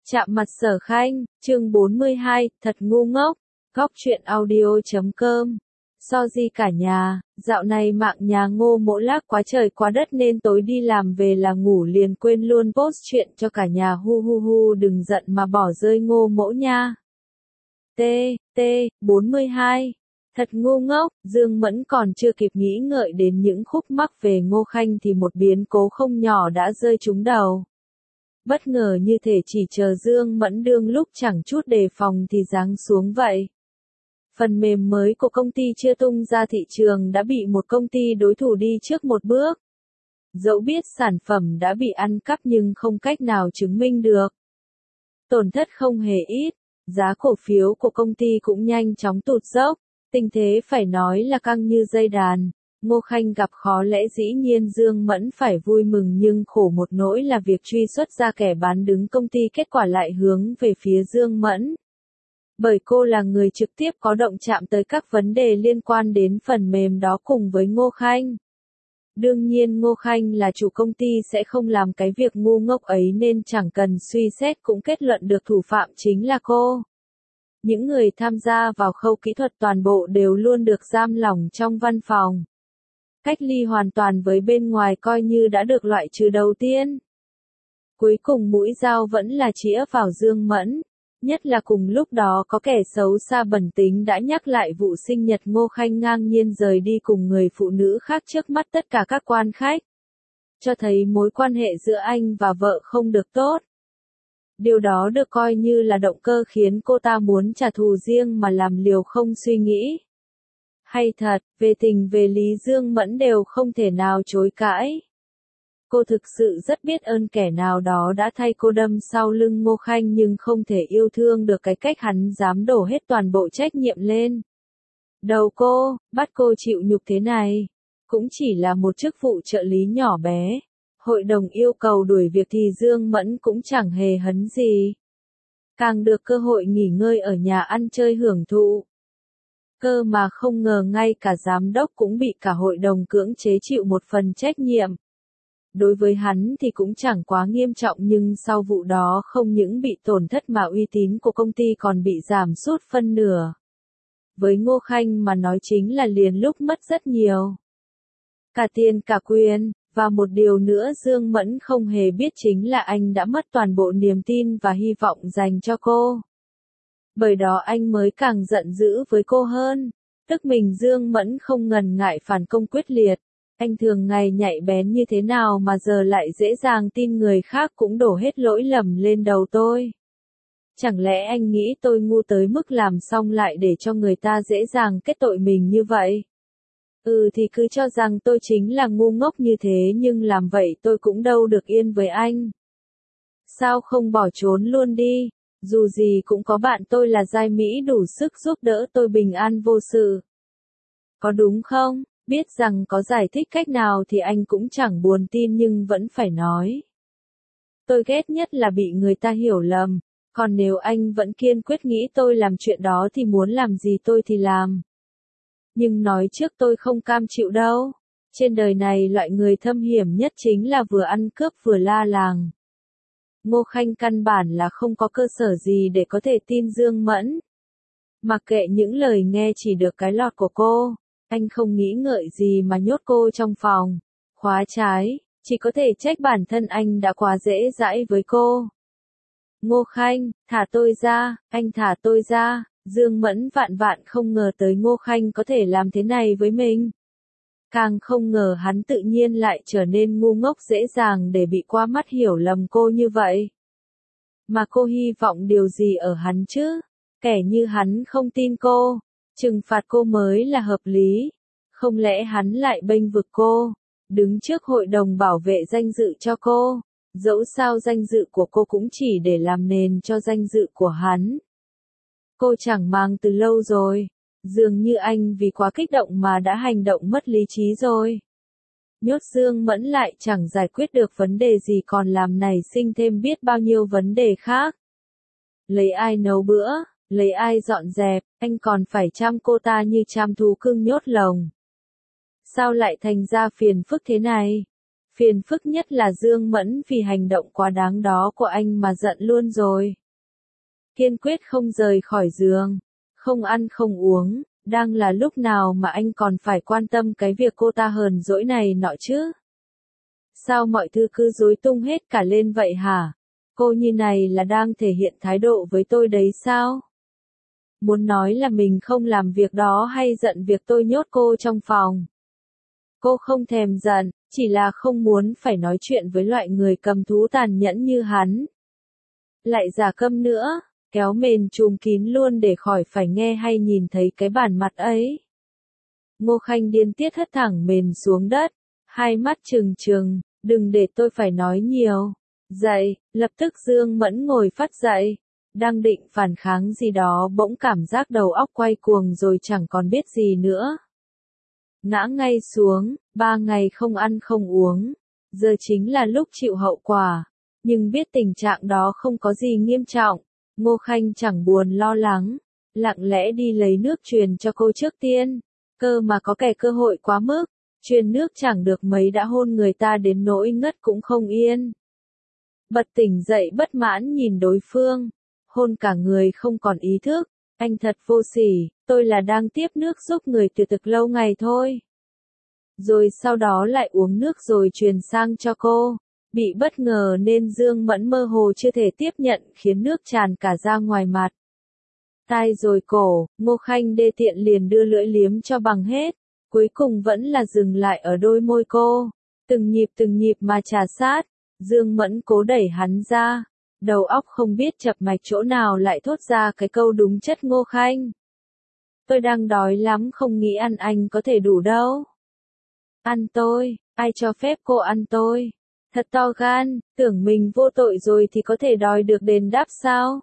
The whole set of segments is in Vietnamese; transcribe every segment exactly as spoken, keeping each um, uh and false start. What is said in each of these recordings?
Chạm mặt Sở Khanh, chương bốn mươi hai, thật ngu ngốc, góc truyện audio chấm com. So di cả nhà, dạo này mạng nhà Ngô Mỗ lác quá trời quá đất nên tối đi làm về là ngủ liền quên luôn post chuyện cho cả nhà hu hu hu đừng giận mà bỏ rơi Ngô Mỗ nha. T, T, bốn mươi hai. Thật ngu ngốc, Dương Mẫn còn chưa kịp nghĩ ngợi đến những khúc mắc về Ngô Khanh thì một biến cố không nhỏ đã rơi trúng đầu. Bất ngờ như thể chỉ chờ Dương Mẫn đương lúc chẳng chút đề phòng thì giáng xuống vậy. Phần mềm mới của công ty chưa tung ra thị trường đã bị một công ty đối thủ đi trước một bước. Dẫu biết sản phẩm đã bị ăn cắp nhưng không cách nào chứng minh được. Tổn thất không hề ít, giá cổ phiếu của công ty cũng nhanh chóng tụt dốc, tình thế phải nói là căng như dây đàn. Ngô Khanh gặp khó lẽ dĩ nhiên Dương Mẫn phải vui mừng nhưng khổ một nỗi là việc truy xuất ra kẻ bán đứng công ty kết quả lại hướng về phía Dương Mẫn. Bởi cô là người trực tiếp có động chạm tới các vấn đề liên quan đến phần mềm đó cùng với Ngô Khanh. Đương nhiên Ngô Khanh là chủ công ty sẽ không làm cái việc ngu ngốc ấy nên chẳng cần suy xét cũng kết luận được thủ phạm chính là cô. Những người tham gia vào khâu kỹ thuật toàn bộ đều luôn được giam lỏng trong văn phòng. Cách ly hoàn toàn với bên ngoài coi như đã được loại trừ đầu tiên. Cuối cùng mũi dao vẫn là chĩa vào Dương Mẫn, nhất là cùng lúc đó có kẻ xấu xa bẩn tính đã nhắc lại vụ sinh nhật Ngô Khanh ngang nhiên rời đi cùng người phụ nữ khác trước mắt tất cả các quan khách. Cho thấy mối quan hệ giữa anh và vợ không được tốt. Điều đó được coi như là động cơ khiến cô ta muốn trả thù riêng mà làm liều không suy nghĩ. Hay thật, về tình về lý Dương Mẫn đều không thể nào chối cãi. Cô thực sự rất biết ơn kẻ nào đó đã thay cô đâm sau lưng Ngô Khanh nhưng không thể yêu thương được cái cách hắn dám đổ hết toàn bộ trách nhiệm lên đầu cô, bắt cô chịu nhục thế này. Cũng chỉ là một chức vụ trợ lý nhỏ bé. Hội đồng yêu cầu đuổi việc thì Dương Mẫn cũng chẳng hề hấn gì. Càng được cơ hội nghỉ ngơi ở nhà ăn chơi hưởng thụ. Cơ mà không ngờ ngay cả giám đốc cũng bị cả hội đồng cưỡng chế chịu một phần trách nhiệm. Đối với hắn thì cũng chẳng quá nghiêm trọng nhưng sau vụ đó không những bị tổn thất mà uy tín của công ty còn bị giảm sút phân nửa. Với Ngô Khanh mà nói chính là liền lúc mất rất nhiều. Cả tiền cả quyền, và một điều nữa Dương Mẫn không hề biết chính là anh đã mất toàn bộ niềm tin và hy vọng dành cho cô. Bởi đó anh mới càng giận dữ với cô hơn, tức mình Dương Mẫn không ngần ngại phản công quyết liệt. Anh thường ngày nhạy bén như thế nào mà giờ lại dễ dàng tin người khác cũng đổ hết lỗi lầm lên đầu tôi. Chẳng lẽ anh nghĩ tôi ngu tới mức làm xong lại để cho người ta dễ dàng kết tội mình như vậy? Ừ thì cứ cho rằng tôi chính là ngu ngốc như thế nhưng làm vậy tôi cũng đâu được yên với anh. Sao không bỏ trốn luôn đi, dù gì cũng có bạn tôi là giai Mỹ đủ sức giúp đỡ tôi bình an vô sự. Có đúng không? Biết rằng có giải thích cách nào thì anh cũng chẳng buồn tin nhưng vẫn phải nói. Tôi ghét nhất là bị người ta hiểu lầm, còn nếu anh vẫn kiên quyết nghĩ tôi làm chuyện đó thì muốn làm gì tôi thì làm. Nhưng nói trước tôi không cam chịu đâu. Trên đời này loại người thâm hiểm nhất chính là vừa ăn cướp vừa la làng. Ngô Khanh căn bản là không có cơ sở gì để có thể tin Dương Mẫn. Mặc kệ những lời nghe chỉ được cái lọt của cô, anh không nghĩ ngợi gì mà nhốt cô trong phòng, khóa trái, chỉ có thể trách bản thân anh đã quá dễ dãi với cô. Ngô Khanh, thả tôi ra, anh thả tôi ra. Dương Mẫn vạn vạn không ngờ tới Ngô Khanh có thể làm thế này với mình. Càng không ngờ hắn tự nhiên lại trở nên ngu ngốc dễ dàng để bị qua mắt hiểu lầm cô như vậy. Mà cô hy vọng điều gì ở hắn chứ? Kẻ như hắn không tin cô, trừng phạt cô mới là hợp lý. Không lẽ hắn lại bênh vực cô, đứng trước hội đồng bảo vệ danh dự cho cô, dẫu sao danh dự của cô cũng chỉ để làm nền cho danh dự của hắn. Cô chẳng mang từ lâu rồi, dường như anh vì quá kích động mà đã hành động mất lý trí rồi. Nhốt Dương Mẫn lại chẳng giải quyết được vấn đề gì còn làm nảy sinh thêm biết bao nhiêu vấn đề khác. Lấy ai nấu bữa, lấy ai dọn dẹp, anh còn phải chăm cô ta như chăm thú cưng nhốt lồng. Sao lại thành ra phiền phức thế này? Phiền phức nhất là Dương Mẫn vì hành động quá đáng đó của anh mà giận luôn rồi. Kiên quyết không rời khỏi giường, không ăn không uống, đang là lúc nào mà anh còn phải quan tâm cái việc cô ta hờn dỗi này nọ chứ? Sao mọi thứ cứ rối tung hết cả lên vậy hả? Cô như này là đang thể hiện thái độ với tôi đấy sao? Muốn nói là mình không làm việc đó hay giận việc tôi nhốt cô trong phòng? Cô không thèm giận, chỉ là không muốn phải nói chuyện với loại người cầm thú tàn nhẫn như hắn. Lại giả câm nữa, kéo mền trùm kín luôn để khỏi phải nghe hay nhìn thấy cái bản mặt ấy. Ngô Khanh điên tiết hất thẳng mền xuống đất, hai mắt trừng trừng, đừng để tôi phải nói nhiều. Dậy, lập tức Dương Mẫn ngồi phắt dậy, đang định phản kháng gì đó bỗng cảm giác đầu óc quay cuồng rồi chẳng còn biết gì nữa. Ngã ngay xuống, ba ngày không ăn không uống, giờ chính là lúc chịu hậu quả, nhưng biết tình trạng đó không có gì nghiêm trọng, Ngô Khanh chẳng buồn lo lắng, lặng lẽ đi lấy nước truyền cho cô trước tiên, cơ mà có kẻ cơ hội quá mức, truyền nước chẳng được mấy đã hôn người ta đến nỗi ngất cũng không yên. Bật tỉnh dậy bất mãn nhìn đối phương, hôn cả người không còn ý thức, anh thật vô sỉ, tôi là đang tiếp nước giúp người từ thực lâu ngày thôi. Rồi sau đó lại uống nước rồi truyền sang cho cô, bị bất ngờ nên Dương Mẫn mơ hồ chưa thể tiếp nhận khiến nước tràn cả ra ngoài mặt. Tai rồi cổ, Ngô Khanh đê tiện liền đưa lưỡi liếm cho bằng hết, cuối cùng vẫn là dừng lại ở đôi môi cô, từng nhịp từng nhịp mà trà sát. Dương Mẫn cố đẩy hắn ra, đầu óc không biết chập mạch chỗ nào lại thốt ra cái câu đúng chất Ngô Khanh. Tôi đang đói lắm không nghĩ ăn anh có thể đủ đâu. Ăn tôi, ai cho phép cô ăn tôi? Thật to gan, tưởng mình vô tội rồi thì có thể đòi được đền đáp sao?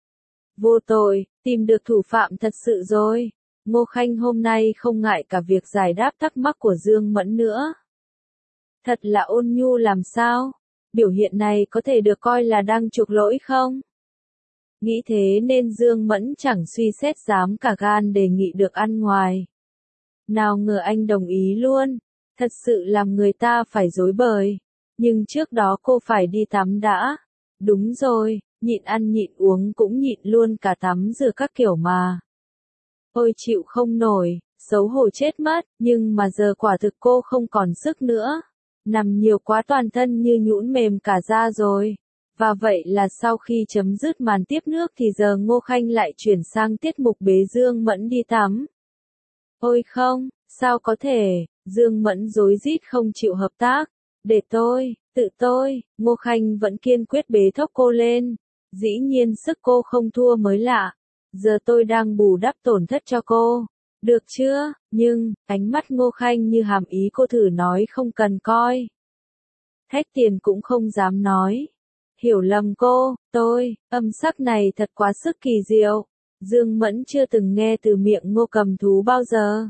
Vô tội, tìm được thủ phạm thật sự rồi. Ngô Khanh hôm nay không ngại cả việc giải đáp thắc mắc của Dương Mẫn nữa. Thật là ôn nhu làm sao? Biểu hiện này có thể được coi là đang chuộc lỗi không? Nghĩ thế nên Dương Mẫn chẳng suy xét dám cả gan đề nghị được ăn ngoài. Nào ngờ anh đồng ý luôn, thật sự làm người ta phải rối bời. Nhưng trước đó cô phải đi tắm đã. Đúng rồi, nhịn ăn nhịn uống cũng nhịn luôn cả tắm rửa các kiểu mà. Ôi chịu không nổi, xấu hổ chết mất, nhưng mà giờ quả thực cô không còn sức nữa. Nằm nhiều quá toàn thân như nhũn mềm cả da rồi. Và vậy là sau khi chấm dứt màn tiếp nước thì giờ Ngô Khanh lại chuyển sang tiết mục bế Dương Mẫn đi tắm. Ôi không, sao có thể, Dương Mẫn rối rít không chịu hợp tác. Để tôi, tự tôi, Ngô Khanh vẫn kiên quyết bế thốc cô lên. Dĩ nhiên sức cô không thua mới lạ. Giờ tôi đang bù đắp tổn thất cho cô. Được chưa, nhưng, ánh mắt Ngô Khanh như hàm ý cô thử nói không cần coi. Thách tiền cũng không dám nói. Hiểu lầm cô, tôi, âm sắc này thật quá sức kỳ diệu. Dương Mẫn chưa từng nghe từ miệng Ngô cầm thú bao giờ.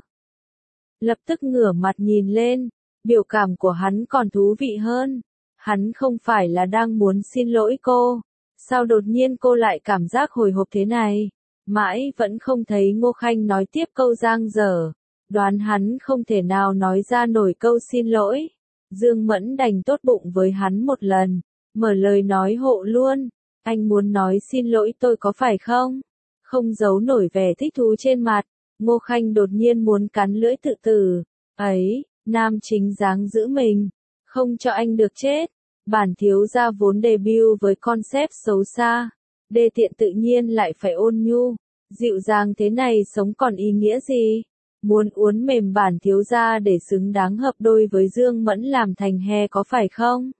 Lập tức ngửa mặt nhìn lên, biểu cảm của hắn còn thú vị hơn. Hắn không phải là đang muốn xin lỗi cô. Sao đột nhiên cô lại cảm giác hồi hộp thế này? Mãi vẫn không thấy Ngô Khanh nói tiếp câu giang dở. Đoán hắn không thể nào nói ra nổi câu xin lỗi. Dương Mẫn đành tốt bụng với hắn một lần. Mở lời nói hộ luôn. Anh muốn nói xin lỗi tôi có phải không? Không giấu nổi vẻ thích thú trên mặt. Ngô Khanh đột nhiên muốn cắn lưỡi tự tử. Ấy, nam chính dáng giữ mình. Không cho anh được chết. Bản thiếu gia vốn debut với concept xấu xa. Đê tiện tự nhiên lại phải ôn nhu. Dịu dàng thế này sống còn ý nghĩa gì? Muốn uốn mềm bản thiếu gia để xứng đáng hợp đôi với Dương Mẫn làm thành he có phải không?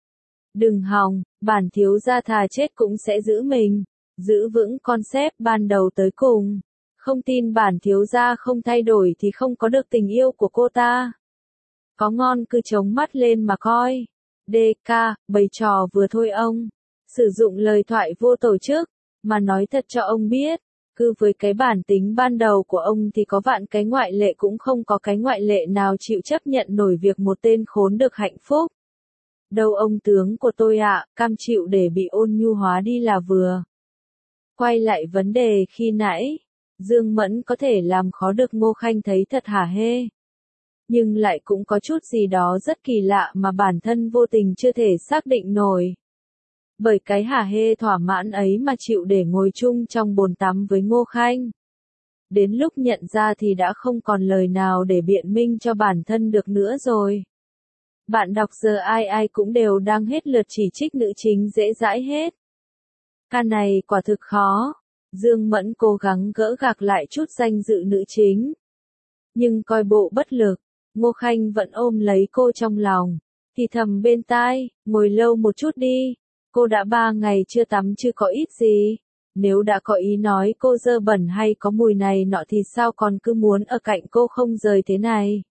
Đừng hòng, bản thiếu gia thà chết cũng sẽ giữ mình. Giữ vững concept ban đầu tới cùng. Không tin bản thiếu gia không thay đổi thì không có được tình yêu của cô ta. Có ngon cứ chống mắt lên mà coi. đê ca, bày trò vừa thôi ông. Sử dụng lời thoại vô tổ chức, mà nói thật cho ông biết. Cứ với cái bản tính ban đầu của ông thì có vạn cái ngoại lệ cũng không có cái ngoại lệ nào chịu chấp nhận nổi việc một tên khốn được hạnh phúc. Đâu ông tướng của tôi ạ, cam chịu để bị ôn nhu hóa đi là vừa. Quay lại vấn đề khi nãy, Dương Mẫn có thể làm khó được Ngô Khanh thấy thật hả hê. Nhưng lại cũng có chút gì đó rất kỳ lạ mà bản thân vô tình chưa thể xác định nổi. Bởi cái hả hê thỏa mãn ấy mà chịu để ngồi chung trong bồn tắm với Ngô Khanh. Đến lúc nhận ra thì đã không còn lời nào để biện minh cho bản thân được nữa rồi. Bạn đọc giờ ai ai cũng đều đang hết lượt chỉ trích nữ chính dễ dãi hết. Ca này quả thực khó. Dương Mẫn cố gắng gỡ gạc lại chút danh dự nữ chính. Nhưng coi bộ bất lực, Ngô Khanh vẫn ôm lấy cô trong lòng. Thì thầm bên tai, ngồi lâu một chút đi. Cô đã ba ngày chưa tắm chứ có ít gì. Nếu đã có ý nói cô dơ bẩn hay có mùi này nọ thì sao còn cứ muốn ở cạnh cô không rời thế này.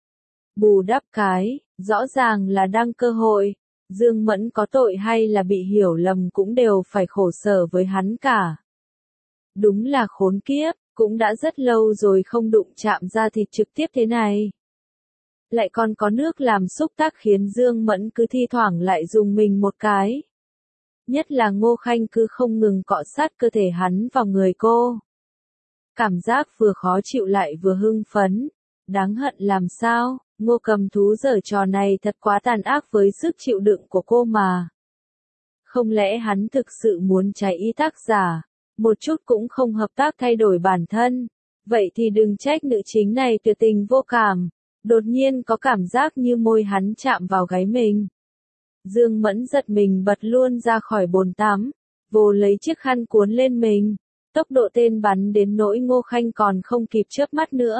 Bù đắp cái, rõ ràng là đang cơ hội. Dương Mẫn có tội hay là bị hiểu lầm cũng đều phải khổ sở với hắn cả. Đúng là khốn kiếp, cũng đã rất lâu rồi không đụng chạm da thịt trực tiếp thế này. Lại còn có nước làm xúc tác khiến Dương Mẫn cứ thi thoảng lại dùng mình một cái. Nhất là Ngô Khanh cứ không ngừng cọ sát cơ thể hắn vào người cô. Cảm giác vừa khó chịu lại vừa hưng phấn. Đáng hận làm sao, Ngô Cầm Thú giở trò này thật quá tàn ác với sức chịu đựng của cô mà. Không lẽ hắn thực sự muốn trái ý tác giả, một chút cũng không hợp tác thay đổi bản thân. Vậy thì đừng trách nữ chính này tuyệt tình vô cảm. Đột nhiên có cảm giác như môi hắn chạm vào gáy mình. Dương Mẫn giật mình bật luôn ra khỏi bồn tắm, vồ lấy chiếc khăn cuốn lên mình. Tốc độ tên bắn đến nỗi Ngô Khanh còn không kịp chớp mắt nữa.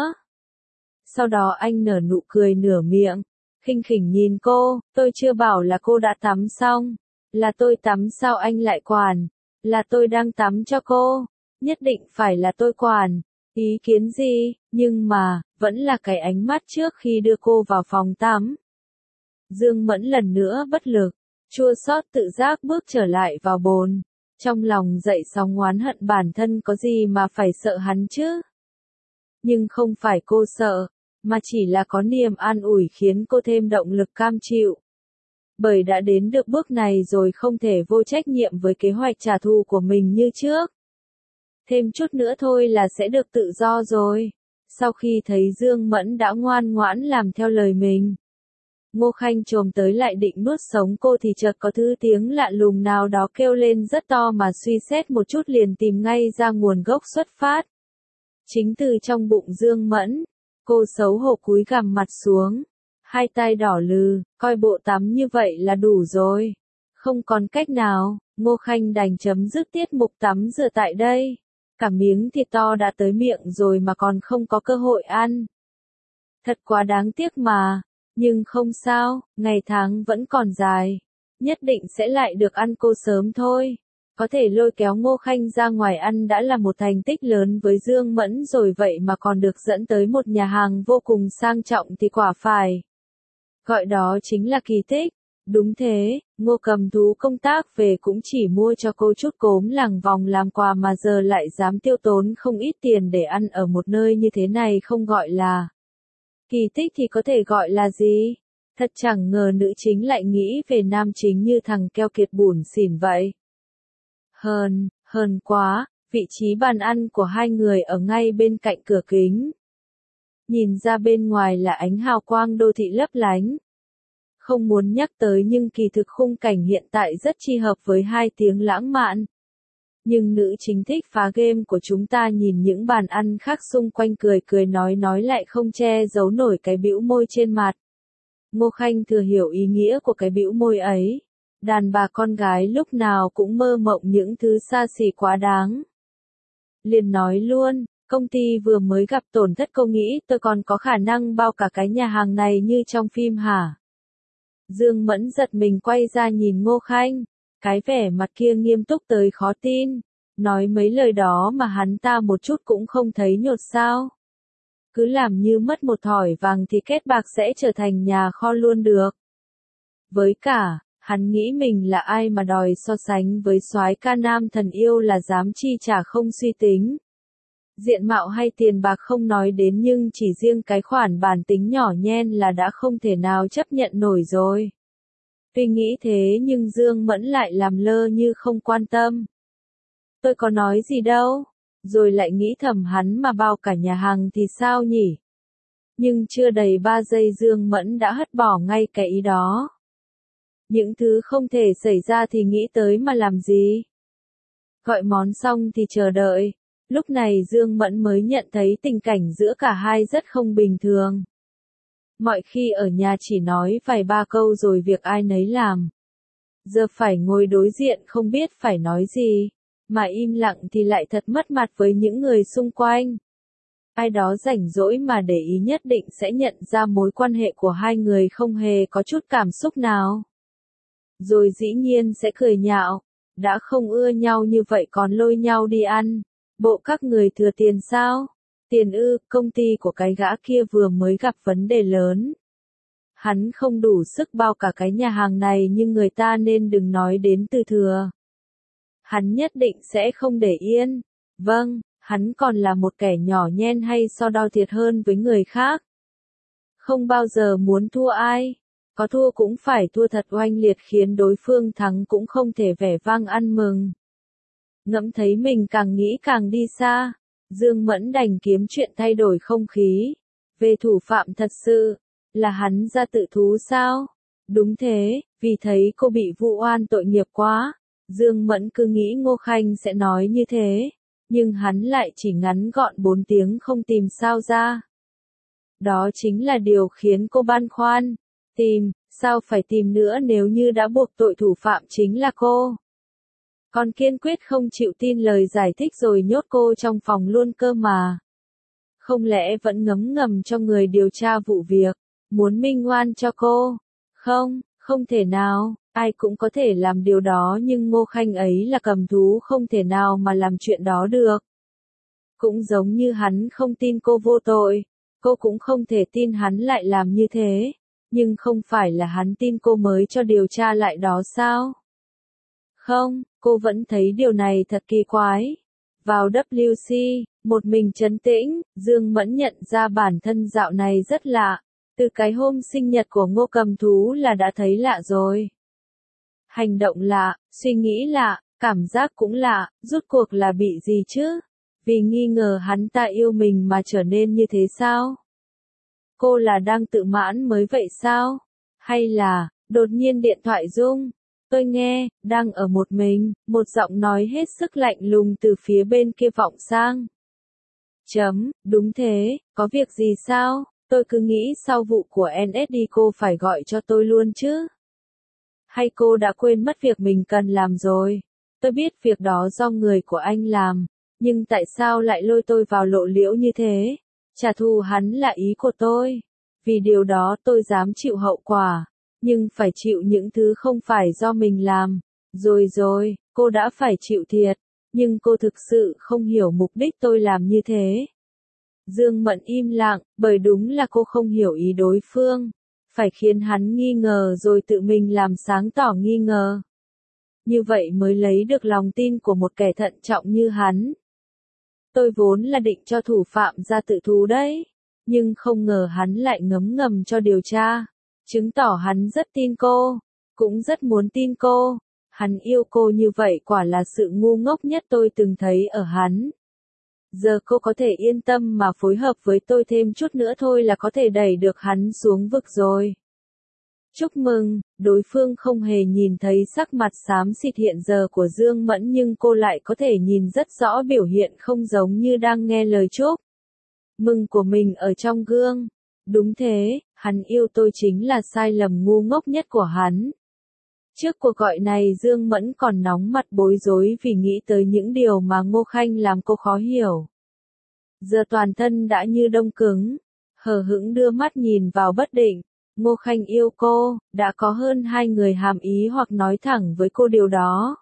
Sau đó anh nở nụ cười nửa miệng, khinh khỉnh nhìn cô, tôi chưa bảo là cô đã tắm xong. Là tôi tắm sao anh lại quản, là tôi đang tắm cho cô, nhất định phải là tôi quản. Ý kiến gì, nhưng mà, vẫn là cái ánh mắt trước khi đưa cô vào phòng tắm. Dương Mẫn lần nữa bất lực, chua xót tự giác bước trở lại vào bồn. Trong lòng dậy sóng oán hận bản thân có gì mà phải sợ hắn chứ. Nhưng không phải cô sợ, mà chỉ là có niềm an ủi khiến cô thêm động lực cam chịu. Bởi đã đến được bước này rồi không thể vô trách nhiệm với kế hoạch trả thù của mình như trước. Thêm chút nữa thôi là sẽ được tự do rồi. Sau khi thấy Dương Mẫn đã ngoan ngoãn làm theo lời mình, Ngô Khanh chồm tới lại định nuốt sống cô thì chợt có thứ tiếng lạ lùng nào đó kêu lên rất to mà suy xét một chút liền tìm ngay ra nguồn gốc xuất phát. Chính từ trong bụng Dương Mẫn, cô xấu hổ cúi gằm mặt xuống, hai tay đỏ lừ, coi bộ tắm như vậy là đủ rồi. Không còn cách nào, Ngô Khanh đành chấm dứt tiết mục tắm rửa tại đây. Cả miếng thịt to đã tới miệng rồi mà còn không có cơ hội ăn. Thật quá đáng tiếc mà, nhưng không sao, ngày tháng vẫn còn dài. Nhất định sẽ lại được ăn cô sớm thôi. Có thể lôi kéo Ngô Khanh ra ngoài ăn đã là một thành tích lớn với Dương Mẫn rồi vậy mà còn được dẫn tới một nhà hàng vô cùng sang trọng thì quả phải. Gọi đó chính là kỳ tích. Đúng thế, Ngô Cầm Thú công tác về cũng chỉ mua cho cô chút cốm làng vòng làm quà mà giờ lại dám tiêu tốn không ít tiền để ăn ở một nơi như thế này không gọi là kỳ tích thì có thể gọi là gì? Thật chẳng ngờ nữ chính lại nghĩ về nam chính như thằng keo kiệt bủn xỉn vậy. Hờn, hờn quá, vị trí bàn ăn của hai người ở ngay bên cạnh cửa kính. Nhìn ra bên ngoài là ánh hào quang đô thị lấp lánh. Không muốn nhắc tới nhưng kỳ thực khung cảnh hiện tại rất chi hợp với hai tiếng lãng mạn. Nhưng nữ chính thích phá game của chúng ta nhìn những bàn ăn khác xung quanh cười cười nói nói lại không che giấu nổi cái bĩu môi trên mặt. Ngô Khanh thừa hiểu ý nghĩa của cái bĩu môi ấy. Đàn bà con gái lúc nào cũng mơ mộng những thứ xa xỉ quá đáng. Liền nói luôn, công ty vừa mới gặp tổn thất cô nghĩ tôi còn có khả năng bao cả cái nhà hàng này như trong phim hả? Dương Mẫn giật mình quay ra nhìn Ngô Khanh, cái vẻ mặt kia nghiêm túc tới khó tin, nói mấy lời đó mà hắn ta một chút cũng không thấy nhột sao. Cứ làm như mất một thỏi vàng thì kết bạc sẽ trở thành nhà kho luôn được. Với cả, hắn nghĩ mình là ai mà đòi so sánh với soái ca nam thần yêu là dám chi trả không suy tính. Diện mạo hay tiền bạc không nói đến nhưng chỉ riêng cái khoản bản tính nhỏ nhen là đã không thể nào chấp nhận nổi rồi. Tuy nghĩ thế nhưng Dương Mẫn lại làm lơ như không quan tâm. Tôi có nói gì đâu, rồi lại nghĩ thầm hắn mà bao cả nhà hàng thì sao nhỉ? Nhưng chưa đầy ba giây Dương Mẫn đã hất bỏ ngay cái ý đó. Những thứ không thể xảy ra thì nghĩ tới mà làm gì? Gọi món xong thì chờ đợi. Lúc này Dương Mẫn mới nhận thấy tình cảnh giữa cả hai rất không bình thường. Mọi khi ở nhà chỉ nói vài ba câu rồi việc ai nấy làm. Giờ phải ngồi đối diện không biết phải nói gì, mà im lặng thì lại thật mất mặt với những người xung quanh. Ai đó rảnh rỗi mà để ý nhất định sẽ nhận ra mối quan hệ của hai người không hề có chút cảm xúc nào. Rồi dĩ nhiên sẽ cười nhạo, đã không ưa nhau như vậy còn lôi nhau đi ăn, bộ các người thừa tiền sao? Tiền ư, công ty của cái gã kia vừa mới gặp vấn đề lớn. Hắn không đủ sức bao cả cái nhà hàng này nhưng người ta nên đừng nói đến từ thừa. Hắn nhất định sẽ không để yên. Vâng, hắn còn là một kẻ nhỏ nhen hay so đo thiệt hơn với người khác. Không bao giờ muốn thua ai. Có thua cũng phải thua thật oanh liệt khiến đối phương thắng cũng không thể vẻ vang ăn mừng. Ngẫm thấy mình càng nghĩ càng đi xa. Dương Mẫn đành kiếm chuyện thay đổi không khí. Về thủ phạm thật sự, là hắn ra tự thú sao? Đúng thế, vì thấy cô bị vụ oan tội nghiệp quá. Dương Mẫn cứ nghĩ Ngô Khanh sẽ nói như thế, nhưng hắn lại chỉ ngắn gọn bốn tiếng không tìm sao ra. Đó chính là điều khiến cô băn khoăn. Tìm, sao phải tìm nữa nếu như đã buộc tội thủ phạm chính là cô? Còn kiên quyết không chịu tin lời giải thích rồi nhốt cô trong phòng luôn cơ mà. Không lẽ vẫn ngấm ngầm cho người điều tra vụ việc, muốn minh oan cho cô? Không, không thể nào, ai cũng có thể làm điều đó nhưng Ngô Khanh ấy là cầm thú không thể nào mà làm chuyện đó được. Cũng giống như hắn không tin cô vô tội, cô cũng không thể tin hắn lại làm như thế, nhưng không phải là hắn tin cô mới cho điều tra lại đó sao? Không, cô vẫn thấy điều này thật kỳ quái. Vào W C, một mình trấn tĩnh, Dương Mẫn nhận ra bản thân dạo này rất lạ. Từ cái hôm sinh nhật của Ngô Cầm Thú là đã thấy lạ rồi. Hành động lạ, suy nghĩ lạ, cảm giác cũng lạ, rốt cuộc là bị gì chứ? Vì nghi ngờ hắn ta yêu mình mà trở nên như thế sao? Cô là đang tự mãn mới vậy sao? Hay là, đột nhiên điện thoại rung? Tôi nghe, đang ở một mình, một giọng nói hết sức lạnh lùng từ phía bên kia vọng sang. Chấm, đúng thế, có việc gì sao? Tôi cứ nghĩ sau vụ của en ét đê cô phải gọi cho tôi luôn chứ. Hay cô đã quên mất việc mình cần làm rồi? Tôi biết việc đó do người của anh làm, nhưng tại sao lại lôi tôi vào lộ liễu như thế? Trả thù hắn là ý của tôi. Vì điều đó tôi dám chịu hậu quả, nhưng phải chịu những thứ không phải do mình làm. Rồi rồi, cô đã phải chịu thiệt, nhưng cô thực sự không hiểu mục đích tôi làm như thế. Dương Mẫn im lặng, bởi đúng là cô không hiểu ý đối phương. Phải khiến hắn nghi ngờ rồi tự mình làm sáng tỏ nghi ngờ. Như vậy mới lấy được lòng tin của một kẻ thận trọng như hắn. Tôi vốn là định cho thủ phạm ra tự thú đấy, nhưng không ngờ hắn lại ngấm ngầm cho điều tra. Chứng tỏ hắn rất tin cô, cũng rất muốn tin cô. Hắn yêu cô như vậy quả là sự ngu ngốc nhất tôi từng thấy ở hắn. Giờ cô có thể yên tâm mà phối hợp với tôi thêm chút nữa thôi là có thể đẩy được hắn xuống vực rồi. Chúc mừng, đối phương không hề nhìn thấy sắc mặt xám xịt hiện giờ của Dương Mẫn nhưng cô lại có thể nhìn rất rõ biểu hiện không giống như đang nghe lời chúc mừng của mình ở trong gương. Đúng thế, hắn yêu tôi chính là sai lầm ngu ngốc nhất của hắn. Trước cuộc gọi này Dương Mẫn còn nóng mặt bối rối vì nghĩ tới những điều mà Ngô Khanh làm cô khó hiểu. Giờ toàn thân đã như đông cứng, hờ hững đưa mắt nhìn vào bất định. Ngô Khanh yêu cô, đã có hơn hai người hàm ý hoặc nói thẳng với cô điều đó.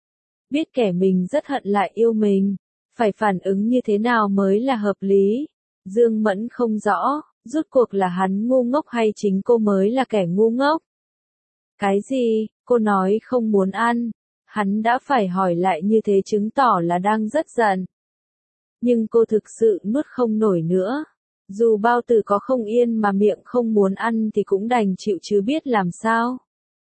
Biết kẻ mình rất hận lại yêu mình, phải phản ứng như thế nào mới là hợp lý. Dương Mẫn không rõ, rốt cuộc là hắn ngu ngốc hay chính cô mới là kẻ ngu ngốc. Cái gì, cô nói không muốn ăn, hắn đã phải hỏi lại như thế chứng tỏ là đang rất giận. Nhưng cô thực sự nuốt không nổi nữa. Dù bao tử có không yên mà miệng không muốn ăn thì cũng đành chịu chứ biết làm sao.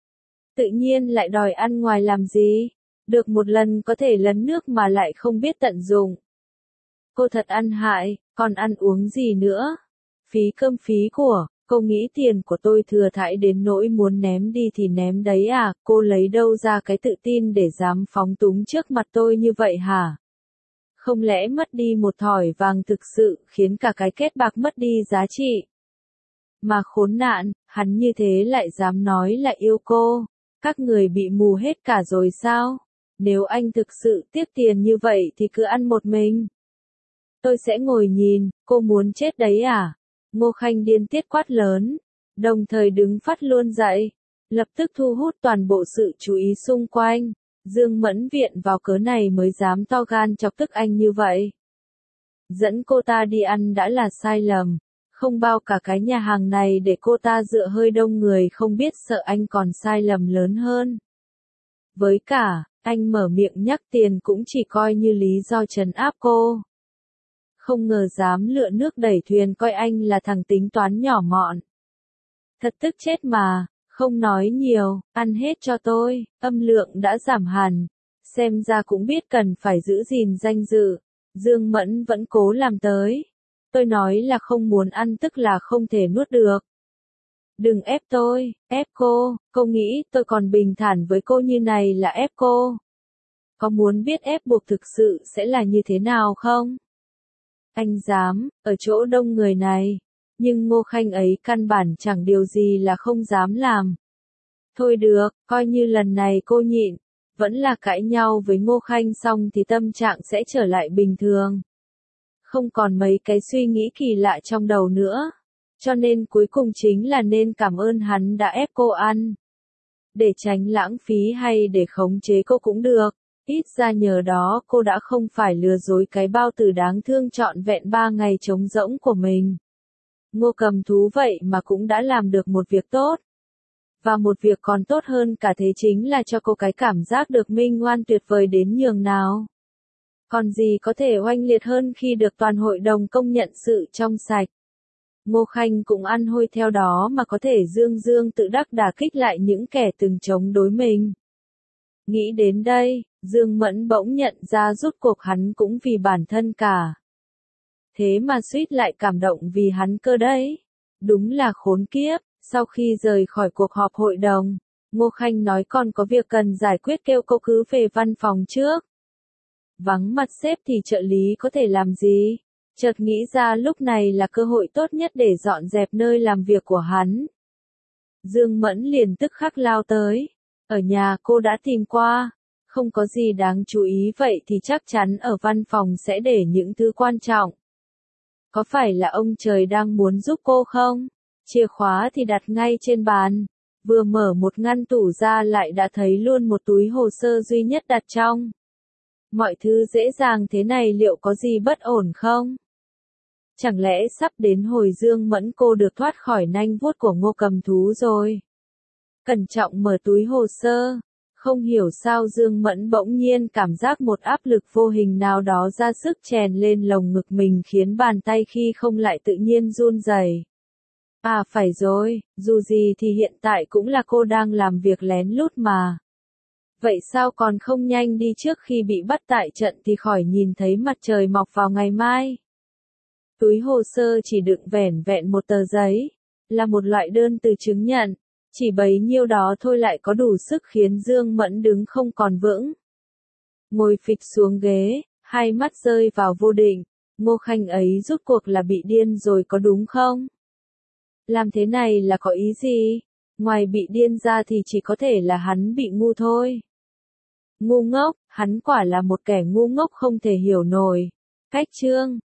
Tự nhiên lại đòi ăn ngoài làm gì? Được một lần có thể lấn nước mà lại không biết tận dụng. Cô thật ăn hại, còn ăn uống gì nữa? Phí cơm phí của, cô nghĩ tiền của tôi thừa thãi đến nỗi muốn ném đi thì ném đấy à, cô lấy đâu ra cái tự tin để dám phóng túng trước mặt tôi như vậy hả? Không lẽ mất đi một thỏi vàng thực sự khiến cả cái kết bạc mất đi giá trị? Mà khốn nạn, hắn như thế lại dám nói là yêu cô. Các người bị mù hết cả rồi sao? Nếu anh thực sự tiếc tiền như vậy thì cứ ăn một mình. Tôi sẽ ngồi nhìn, cô muốn chết đấy à? Ngô Khanh điên tiết quát lớn, đồng thời đứng phát luôn dậy, lập tức thu hút toàn bộ sự chú ý xung quanh. Dương Mẫn viện vào cớ này mới dám to gan chọc tức anh như vậy. Dẫn cô ta đi ăn đã là sai lầm, không bao cả cái nhà hàng này để cô ta dựa hơi đông người không biết sợ anh còn sai lầm lớn hơn. Với cả, anh mở miệng nhắc tiền cũng chỉ coi như lý do trấn áp cô. Không ngờ dám lựa nước đẩy thuyền coi anh là thằng tính toán nhỏ mọn. Thật tức chết mà, không nói nhiều, ăn hết cho tôi, âm lượng đã giảm hẳn, xem ra cũng biết cần phải giữ gìn danh dự. Dương Mẫn vẫn cố làm tới. Tôi nói là không muốn ăn tức là không thể nuốt được. Đừng ép tôi, ép cô, cô nghĩ tôi còn bình thản với cô như này là ép cô. Có muốn biết ép buộc thực sự sẽ là như thế nào không? Anh dám, ở chỗ đông người này, nhưng Ngô Khanh ấy căn bản chẳng điều gì là không dám làm. Thôi được, coi như lần này cô nhịn, vẫn là cãi nhau với Ngô Khanh xong thì tâm trạng sẽ trở lại bình thường. Không còn mấy cái suy nghĩ kỳ lạ trong đầu nữa. Cho nên cuối cùng chính là nên cảm ơn hắn đã ép cô ăn. Để tránh lãng phí hay để khống chế cô cũng được. Ít ra nhờ đó cô đã không phải lừa dối cái bao tử đáng thương trọn vẹn ba ngày trống rỗng của mình. Ngô Cầm Thú vậy mà cũng đã làm được một việc tốt. Và một việc còn tốt hơn cả thế chính là cho cô cái cảm giác được minh oan tuyệt vời đến nhường nào. Còn gì có thể oanh liệt hơn khi được toàn hội đồng công nhận sự trong sạch. Ngô Khanh cũng ăn hôi theo đó mà có thể dương dương tự đắc đả kích lại những kẻ từng chống đối mình. Nghĩ đến đây, Dương Mẫn bỗng nhận ra rút cuộc hắn cũng vì bản thân cả. Thế mà suýt lại cảm động vì hắn cơ đấy. Đúng là khốn kiếp. Sau khi rời khỏi cuộc họp hội đồng, Ngô Khanh nói còn có việc cần giải quyết kêu cô cứ về văn phòng trước. Vắng mặt sếp thì trợ lý có thể làm gì? Chợt nghĩ ra lúc này là cơ hội tốt nhất để dọn dẹp nơi làm việc của hắn. Dương Mẫn liền tức khắc lao tới. Ở nhà cô đã tìm qua. Không có gì đáng chú ý vậy thì chắc chắn ở văn phòng sẽ để những thứ quan trọng. Có phải là ông trời đang muốn giúp cô không? Chìa khóa thì đặt ngay trên bàn. Vừa mở một ngăn tủ ra lại đã thấy luôn một túi hồ sơ duy nhất đặt trong. Mọi thứ dễ dàng thế này liệu có gì bất ổn không? Chẳng lẽ sắp đến hồi Dương Mẫn cô được thoát khỏi nanh vuốt của Ngô Cầm Thú rồi? Cẩn trọng mở túi hồ sơ. Không hiểu sao Dương Mẫn bỗng nhiên cảm giác một áp lực vô hình nào đó ra sức chèn lên lồng ngực mình khiến bàn tay khi không lại tự nhiên run rẩy. À phải rồi, dù gì thì hiện tại cũng là cô đang làm việc lén lút mà. Vậy sao còn không nhanh đi trước khi bị bắt tại trận thì khỏi nhìn thấy mặt trời mọc vào ngày mai. Túi hồ sơ chỉ đựng vẻn vẹn một tờ giấy, là một loại đơn từ chứng nhận. Chỉ bấy nhiêu đó thôi lại có đủ sức khiến Dương Mẫn đứng không còn vững. Ngồi phịch xuống ghế, hai mắt rơi vào vô định, Ngô Khanh ấy rút cuộc là bị điên rồi có đúng không? Làm thế này là có ý gì? Ngoài bị điên ra thì chỉ có thể là hắn bị ngu thôi. Ngu ngốc, hắn quả là một kẻ ngu ngốc không thể hiểu nổi. Cách chương